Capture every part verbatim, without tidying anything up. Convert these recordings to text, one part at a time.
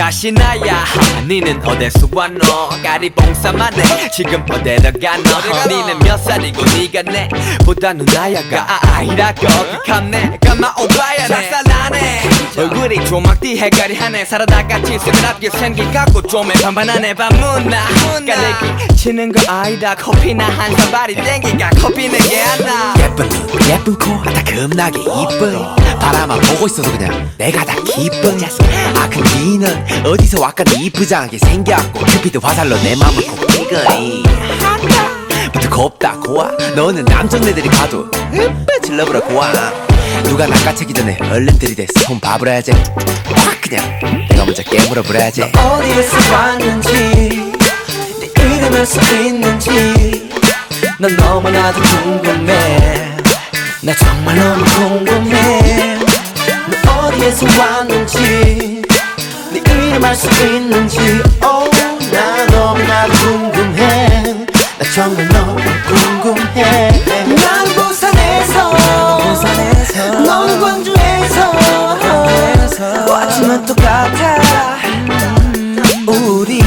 다시 나야. 니는 어디서 왔노? 까리봉사만 해. 지금 어디로 가노? 니는 몇 살이고 니가 내 보다 누나야가 아, 아이라고 극함네. 까마 오빠야 작살나네. 얼굴이 조막디 해가리 하네. 살아다같이 새그랍게 생긴 갖고 좀에 반반하네. 반문나 깔래기 치는 거 아니다. 커피나 한 잔발이 땡기가 커피는 게 안나. 예쁜 눈 예쁜 코 다 겁나게 이뻐. 바라만 보고 있어서 그냥 내가 다 기뻐. 아 근데 니는 어디서 왔건 이쁘장하게 생겨갖고 큐피드 화살로 내 맘을 꼭 찍어이. 부터 곱다 고와. 너는 남정네들이 봐도 으빠 러브라 고와. 누가 낚아채기 전에 얼른 들이대 손 봐버려야지. 확 그냥 내가 먼저 깨물어 버려야지. 어디에서 왔는지 네 이름을 써있는지 난 너무나도 궁금해. 나 정말 너무 궁금해. 너 어디에서 왔는지 네 이름 알 수 있는지 oh, 나 너무나도 궁금해. 나 정말 너무 궁금해. 난 부산에서, 부산에서 넌 광주에서, 광주에서 왔지만 똑같아. 우리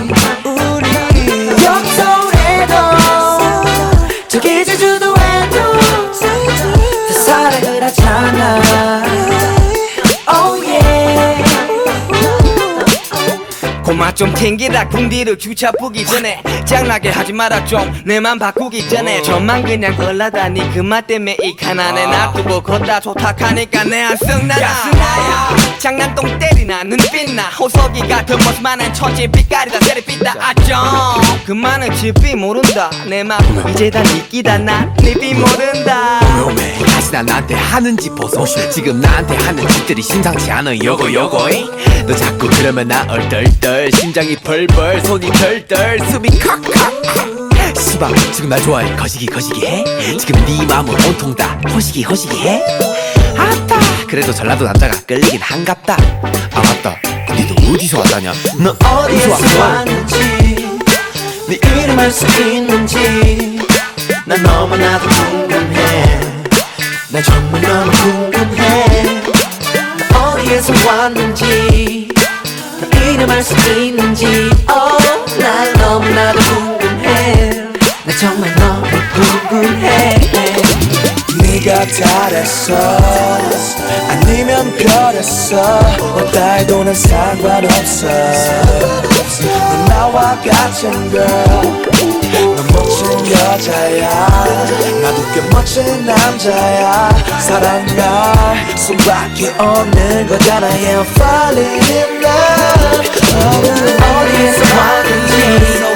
우리 여기 서울에도 저기 제주도에도 다 사랑을 하잖아. Oh yeah. 고마 좀 튕기라. 궁디를 주차 보기 전에 짱나게 하지 마라 좀 내 맘 바꾸기 전에. 저만 그냥 걸라다니 그 맛 때문에 이 가난에 놔두고 걷다 좋다하니까 내 안쓰 나야. 장난똥 때리나 눈빛나 호석이 같은 모습만은 천지 빛깔이다. 세리빛다 아정 그만은 집이 모른다. 내 맘 이제 다 니끼다. 난 니비 모른다. 오메 다시나 나한테 하는 짓 보소. 지금 나한테 하는 짓들이 심상치 않아. 요거 요거이. 너 자꾸 그러면 나 얼떨떨 심장이 벌벌 손이 덜덜 숨이 칵칵. 시방 지금 날 좋아해. 거시기 거시기 해. 지금 네 마음은 온통 다 허시기 허시기 해. 아따 그래도 전라도 남자가 끌리긴 한갑다. 아 맞다 니도 어디서 왔다냐? 너 어디에서 왔는지 네 이름 알 수 있는지 난 너무나도 궁금해. 난 정말 너무 궁금해. 너 어디에서 왔는지 너 이름 알 수 있는지 oh, 난 너무나도 궁금해. 나 정말 너무 궁금해. 네가 달했어 아니면 별했어 어디다 해도 난 상관없어. 넌 나와 같은 girl. 넌 멋진 여자야. 나도 꽤 멋진 남자야. 사랑할 수밖에 없는 거잖아. Yeah, I'm falling in love. 어디에서 왔는지